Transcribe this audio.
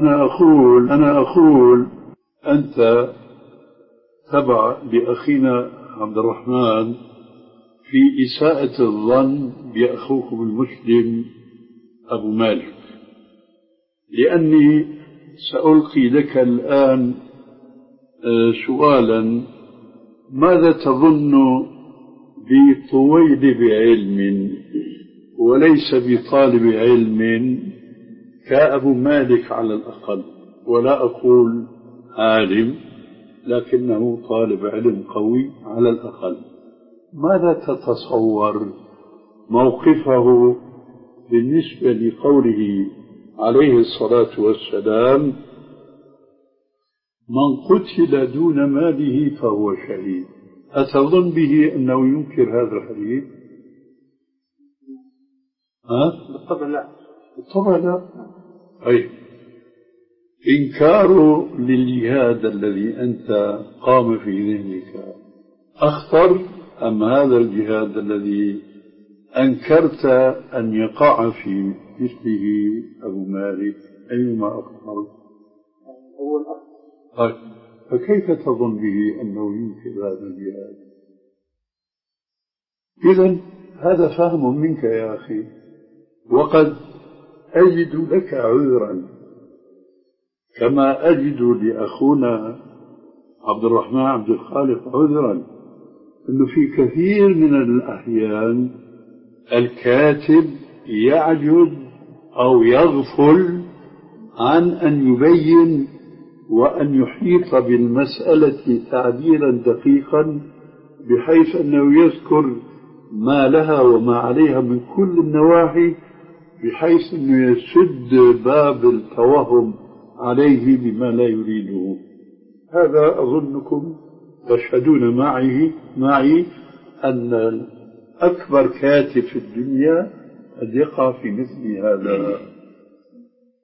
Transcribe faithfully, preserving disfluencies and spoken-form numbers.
أنا أقول أنا أقول أنت تبع لأخينا عبد الرحمن في إساءة الظن بأخوكم المسلم أبو مالك، لأني سألقي لك الآن سؤالا: ماذا تظن بطويل بعلم وليس بطالب علم كأبو مالك على الأقل، ولا أقول عالم لكنه طالب علم قوي على الأقل؟ ماذا تتصور موقفه بالنسبة لقوله عليه الصلاة والسلام: من قتل دون ماله فهو شهيد؟ أتظن به أنه ينكر هذا الحديث؟ ها؟ بالطبع لا. بالطبع لا. أي إنكار للجهاد الذي أنت قام في ذهنك أخطر أم هذا الجهاد الذي أنكرت أن يقع في مثله أبو مالك؟ أيما أخطر؟ هو الأخطر. طيب، فكيف تظن به أنه ينكر هذا الجهاد؟ إذن هذا فهم منك يا أخي، وقد أجد لك عذرا كما أجد لأخونا عبد الرحمن عبد الخالق عذرا، أنه في كثير من الأحيان الكاتب يعجز أو يغفل عن أن يبين وأن يحيط بالمسألة تعبيرا دقيقا، بحيث أنه يذكر ما لها وما عليها من كل النواحي، بحيث أنه يسد باب التوهم عليه بما لا يريده. هذا أظنكم تشهدون معي معي أن أكبر كاتب في الدنيا قد يقع في مثل هذا